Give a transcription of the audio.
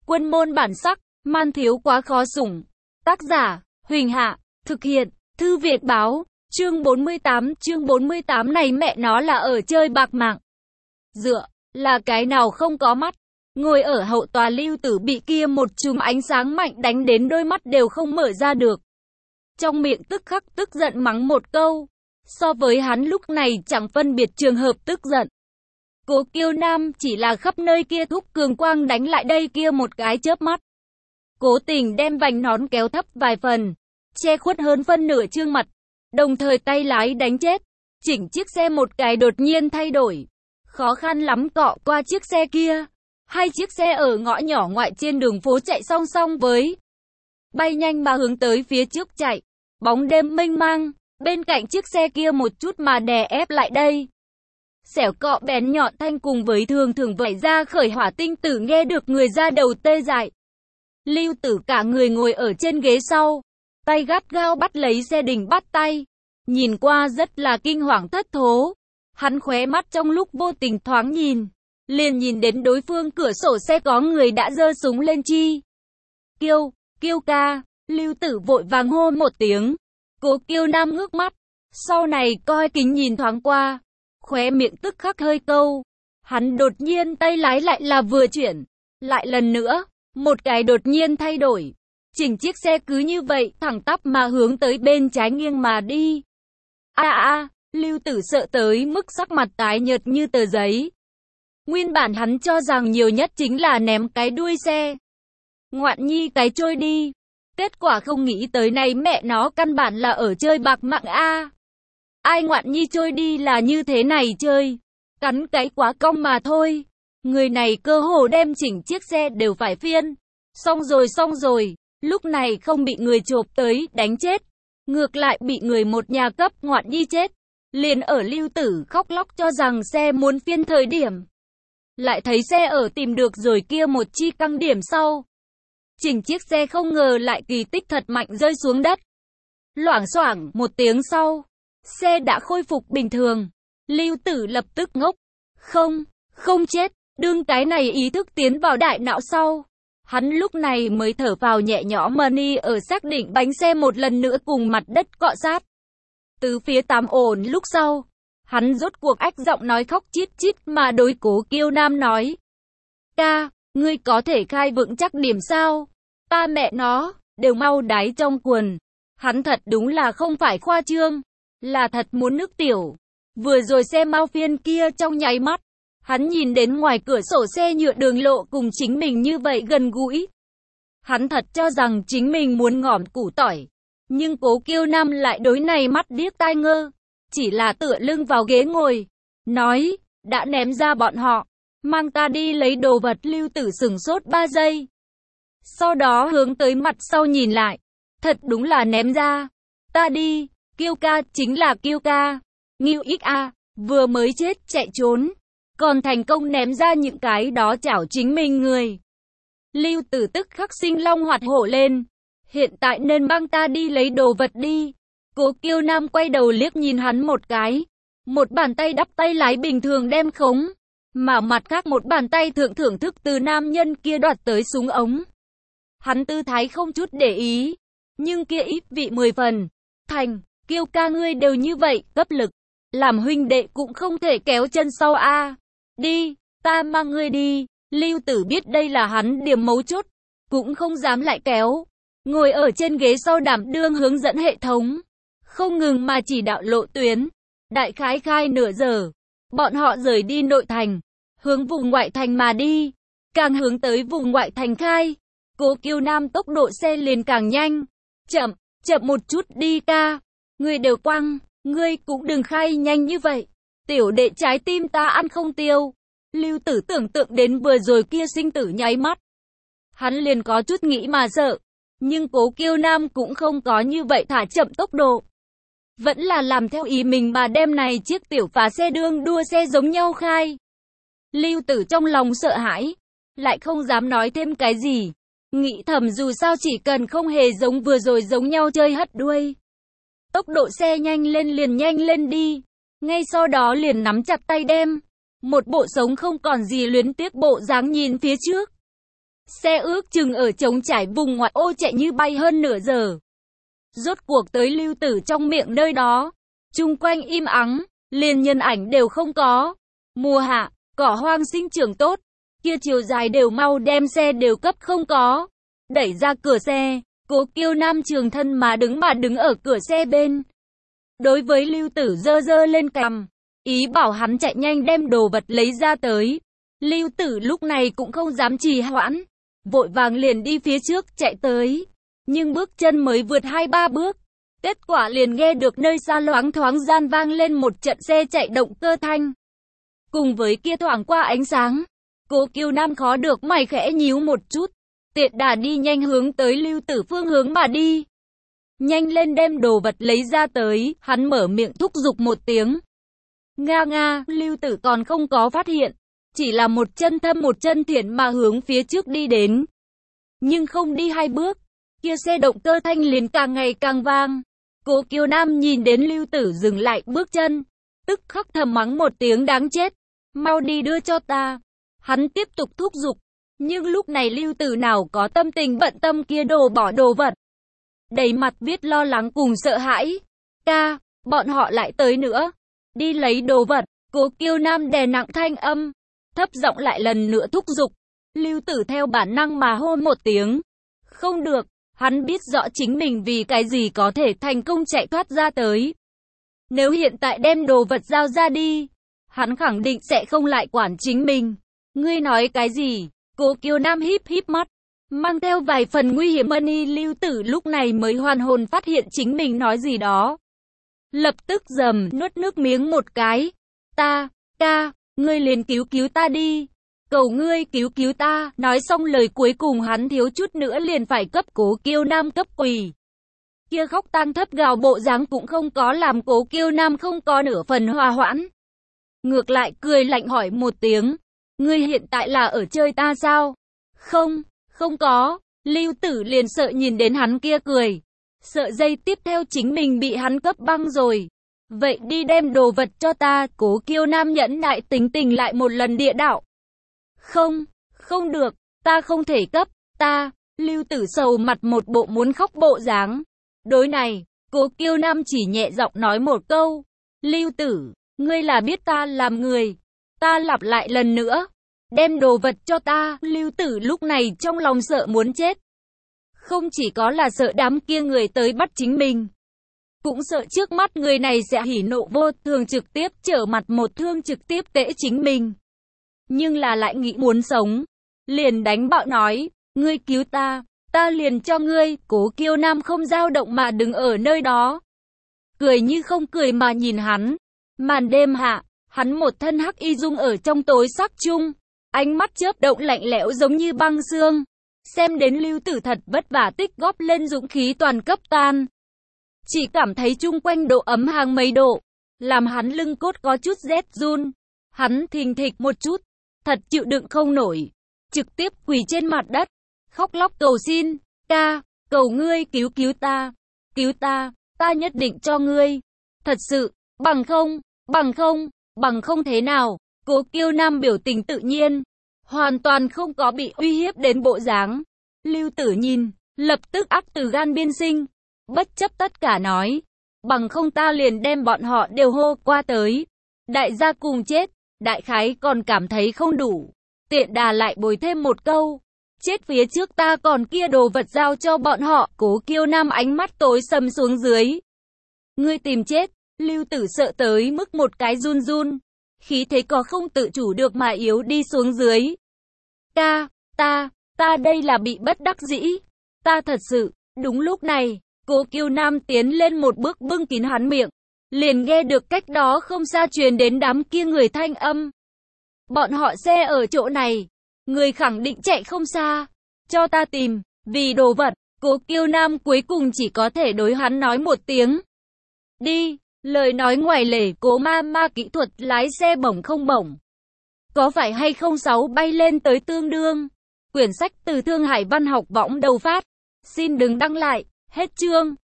Quân môn bản sắc, man thiếu quá khó sủng. Tác giả, Huỳnh Hạ, thực hiện, Thư Việt Báo, chương 48 này mẹ nó là ở chơi bạc mạng. Dựa, là cái nào không có mắt. Ngồi ở hậu tòa Lưu Tử bị kia một chùm ánh sáng mạnh đánh đến đôi mắt đều không mở ra được. Trong miệng tức khắc tức giận mắng một câu. So với hắn lúc này chẳng phân biệt trường hợp tức giận. Cố Kiêu Nam chỉ là khắp nơi kia thúc cường quang đánh lại đây kia một cái chớp mắt. Cố tình đem vành nón kéo thấp vài phần, che khuất hơn phân nửa trương mặt, đồng thời tay lái đánh chết. Chỉnh chiếc xe một cái đột nhiên thay đổi. Khó khăn lắm cọ qua chiếc xe kia. Hai chiếc xe ở ngõ nhỏ ngoại trên đường phố chạy song song với. Bay nhanh mà hướng tới phía trước chạy. Bóng đêm mênh mang, bên cạnh chiếc xe kia một chút mà đè ép lại đây. Xẻo cọ bén nhọn thanh cùng với thường vẩy ra khởi hỏa tinh tử nghe được người ra đầu tê dại. Lưu Tử cả người ngồi ở trên ghế sau, tay gắt gao bắt lấy xe đỉnh bắt tay. Nhìn qua rất là kinh hoàng thất thố. Hắn khóe mắt trong lúc vô tình thoáng nhìn, liền nhìn đến đối phương cửa sổ xe có người đã giơ súng lên chi. Kiêu ca, Lưu Tử vội vàng hô một tiếng. Cố Kiêu Nam ngước mắt, sau này coi kính nhìn thoáng qua, khóe miệng tức khắc hơi câu. Hắn đột nhiên tay lái lại là vừa chuyển, lại lần nữa, một cái đột nhiên thay đổi. Chỉnh chiếc xe cứ như vậy thẳng tắp mà hướng tới bên trái nghiêng mà đi. Lưu Tử sợ tới mức sắc mặt tái nhợt như tờ giấy. Nguyên bản hắn cho rằng nhiều nhất chính là ném cái đuôi xe. Ngoạn nhi cái trôi đi. Kết quả không nghĩ tới này mẹ nó căn bản là ở chơi bạc mạng a. Ai ngoạn nhi trôi đi là như thế này chơi. Cắn cái quá cong mà thôi. Người này cơ hồ đem chỉnh chiếc xe đều phải phiên. Xong rồi. Lúc này không bị người chộp tới đánh chết. Ngược lại bị người một nhà cấp ngoạn nhi chết. Liền ở Lưu Tử khóc lóc cho rằng xe muốn phiên thời điểm. Lại thấy xe ở tìm được rồi kia một chi căng điểm sau. Chỉnh chiếc xe không ngờ lại kỳ tích thật mạnh rơi xuống đất. Loảng xoảng một tiếng sau, xe đã khôi phục bình thường. Lưu Tử lập tức ngốc. Không chết, đương cái này ý thức tiến vào đại não sau. Hắn lúc này mới thở vào nhẹ nhõm money ở xác định bánh xe một lần nữa cùng mặt đất cọ sát. Từ phía tám ổn lúc sau, hắn rốt cuộc ách giọng nói khóc chít chít mà đối Cố Kiêu Nam nói. Ca, ngươi có thể khai vững chắc điểm sao? Ta mẹ nó, đều mau đáy trong quần. Hắn thật đúng là không phải khoa trương, là thật muốn nước tiểu. Vừa rồi xe mau phiên kia trong nháy mắt, hắn nhìn đến ngoài cửa sổ xe nhựa đường lộ cùng chính mình như vậy gần gũi. Hắn thật cho rằng chính mình muốn ngỏm củ tỏi. Nhưng Cố Kiêu Nam lại đối này mắt điếc tai ngơ, chỉ là tựa lưng vào ghế ngồi, nói, đã ném ra bọn họ, mang ta đi lấy đồ vật. Lưu Tử sửng sốt 3 giây. Sau đó hướng tới mặt sau nhìn lại, thật đúng là ném ra. Ta đi, Kiêu ca chính là Kiêu ca, Ngưu XA, vừa mới chết chạy trốn, còn thành công ném ra những cái đó chảo chính mình người. Lưu Tử tức khắc sinh long hoạt hổ lên. Hiện tại nên mang ta đi lấy đồ vật đi. Cố Kiêu Nam quay đầu liếc nhìn hắn một cái. Một bàn tay đắp tay lái bình thường đem khống. Mà mặt khác một bàn tay thưởng thức từ nam nhân kia đoạt tới súng ống. Hắn tư thái không chút để ý. Nhưng kia ít vị 10 phần. Thành, Kiêu ca ngươi đều như vậy, cấp lực. Làm huynh đệ cũng không thể kéo chân sau a. Đi, ta mang ngươi đi. Lưu Tử biết đây là hắn điểm mấu chốt. Cũng không dám lại kéo. Ngồi ở trên ghế sau đảm đương hướng dẫn hệ thống. Không ngừng mà chỉ đạo lộ tuyến. Đại khái khai nửa giờ. Bọn họ rời đi nội thành. Hướng vùng ngoại thành mà đi. Càng hướng tới vùng ngoại thành khai. Cố Kiêu Nam tốc độ xe liền càng nhanh. Chậm một chút đi ca. Ngươi đều quăng. Ngươi cũng đừng khai nhanh như vậy. Tiểu đệ trái tim ta ăn không tiêu. Lưu Tử tưởng tượng đến vừa rồi kia sinh tử nháy mắt. Hắn liền có chút nghĩ mà sợ. Nhưng Cố Kiêu Nam cũng không có như vậy thả chậm tốc độ. Vẫn là làm theo ý mình mà đem này chiếc tiểu phá xe đương đua xe giống nhau khai. Lưu Tử trong lòng sợ hãi. Lại không dám nói thêm cái gì. Nghĩ thầm dù sao chỉ cần không hề giống vừa rồi giống nhau chơi hất đuôi. Tốc độ xe nhanh lên liền nhanh lên đi. Ngay sau đó liền nắm chặt tay đem. Một bộ sống không còn gì luyến tiếc bộ dáng nhìn phía trước. Xe ước chừng ở trống trải vùng ngoại ô chạy như bay hơn nửa giờ. Rốt cuộc tới Lưu Tử trong miệng nơi đó. Chung quanh im ắng, liền nhân ảnh đều không có. Mùa hạ, cỏ hoang sinh trưởng tốt. Kia chiều dài đều mau đem xe đều cấp không có. Đẩy ra cửa xe, Cố Kiêu Nam trường thân mà đứng ở cửa xe bên. Đối với Lưu Tử giơ giơ lên cằm, ý bảo hắn chạy nhanh đem đồ vật lấy ra tới. Lưu Tử lúc này cũng không dám trì hoãn, vội vàng liền đi phía trước chạy tới. Nhưng bước chân mới vượt 2-3 bước, kết quả liền nghe được nơi xa loáng thoáng gian vang lên một trận xe chạy động cơ thanh. Cùng với kia thoảng qua ánh sáng, Cố Kiêu Nam khó được mày khẽ nhíu một chút, tiện đà đi nhanh hướng tới Lưu Tử phương hướng mà đi. Nhanh lên đem đồ vật lấy ra tới, hắn mở miệng thúc giục một tiếng. Nga nga, Lưu Tử còn không có phát hiện, chỉ là một chân thâm một chân thiện mà hướng phía trước đi đến. Nhưng không đi 2 bước, kia xe động cơ thanh liền càng ngày càng vang. Cố Kiêu Nam nhìn đến Lưu Tử dừng lại bước chân, tức khắc thầm mắng một tiếng đáng chết. Mau đi đưa cho ta. Hắn tiếp tục thúc giục, nhưng lúc này Lưu Tử nào có tâm tình bận tâm kia đồ bỏ đồ vật. Đầy mặt viết lo lắng cùng sợ hãi. Ca, bọn họ lại tới nữa. Đi lấy đồ vật. Cố Kiêu Nam đè nặng thanh âm, thấp giọng lại lần nữa thúc giục. Lưu Tử theo bản năng mà hô một tiếng. Không được, hắn biết rõ chính mình vì cái gì có thể thành công chạy thoát ra tới. Nếu hiện tại đem đồ vật giao ra đi, hắn khẳng định sẽ không lại quản chính mình. Ngươi nói cái gì? Cố Kiêu Nam híp híp mắt, mang theo vài phần nguy hiểm mani. Lưu Tử lúc này mới hoàn hồn phát hiện chính mình nói gì đó. Lập tức dầm nuốt nước miếng một cái. Ca, ngươi liền cứu ta đi. Cầu ngươi cứu ta. Nói xong lời cuối cùng hắn thiếu chút nữa liền phải cấp Cố Kiêu Nam cấp quỳ. Kia khóc tang thấp gào bộ dáng cũng không có làm Cố Kiêu Nam không có nửa phần hòa hoãn. Ngược lại cười lạnh hỏi một tiếng. Ngươi hiện tại là ở chơi ta sao? Không có. Lưu Tử liền sợ nhìn đến hắn kia cười. Sợ giây tiếp theo chính mình bị hắn cấp băng rồi. Vậy đi đem đồ vật cho ta. Cố Kiêu Nam nhẫn nại tính tình lại một lần địa đạo. Không được, ta không thể cấp, ta. Lưu Tử sầu mặt một bộ muốn khóc bộ dáng. Đối này, Cố Kiêu Nam chỉ nhẹ giọng nói một câu. Lưu Tử, ngươi là biết ta làm người. Ta lặp lại lần nữa. Đem đồ vật cho ta. Lưu Tử lúc này trong lòng sợ muốn chết. Không chỉ có là sợ đám kia người tới bắt chính mình, cũng sợ trước mắt người này sẽ hỉ nộ vô thường trực tiếp trở mặt một thương trực tiếp tễ chính mình. Nhưng là lại nghĩ muốn sống, liền đánh bạo nói, ngươi cứu ta, ta liền cho ngươi. Cố Kiêu Nam không dao động mà đứng ở nơi đó, cười như không cười mà nhìn hắn. Màn đêm hạ, hắn một thân hắc y dung ở trong tối sắc chung, ánh mắt chớp động lạnh lẽo giống như băng xương. Xem đến Lưu Tử thật vất vả tích góp lên dũng khí toàn cấp tan. Chỉ cảm thấy chung quanh độ ấm hàng mấy độ, làm hắn lưng cốt có chút rét run. Hắn thình thịch một chút, thật chịu đựng không nổi, trực tiếp quỳ trên mặt đất, khóc lóc cầu xin. Ca, cầu ngươi cứu ta, ta nhất định cho ngươi. Thật sự, bằng không thế nào. Cố Kiêu Nam biểu tình tự nhiên, hoàn toàn không có bị uy hiếp đến bộ dáng. Lưu Tử nhìn, lập tức ác từ gan biên sinh, bất chấp tất cả nói, bằng không ta liền đem bọn họ đều hô qua tới. Đại gia cùng chết, đại khái còn cảm thấy không đủ, tiện đà lại bồi thêm một câu, chết phía trước ta còn kia đồ vật giao cho bọn họ. Cố Kiêu Nam ánh mắt tối sầm xuống dưới. Ngươi tìm chết. Lưu Tử sợ tới mức một cái run run, khí thế có không tự chủ được mà yếu đi xuống dưới. Ca, ta đây là bị bất đắc dĩ. Ta thật sự. Đúng lúc này, Cố Kiêu Nam tiến lên một bước bưng kín hắn miệng, liền nghe được cách đó không xa truyền đến đám kia người thanh âm. Bọn họ xe ở chỗ này, người khẳng định chạy không xa, cho ta tìm. Vì đồ vật, Cố Kiêu Nam cuối cùng chỉ có thể đối hắn nói một tiếng. Đi. Lời nói ngoài lề. Cố ma kỹ thuật lái xe bổng không bổng, có phải hay không 6 bay lên tới tương đương. Quyển sách từ Thương Hải Văn học võng đầu phát. Xin đừng đăng lại. Hết chương.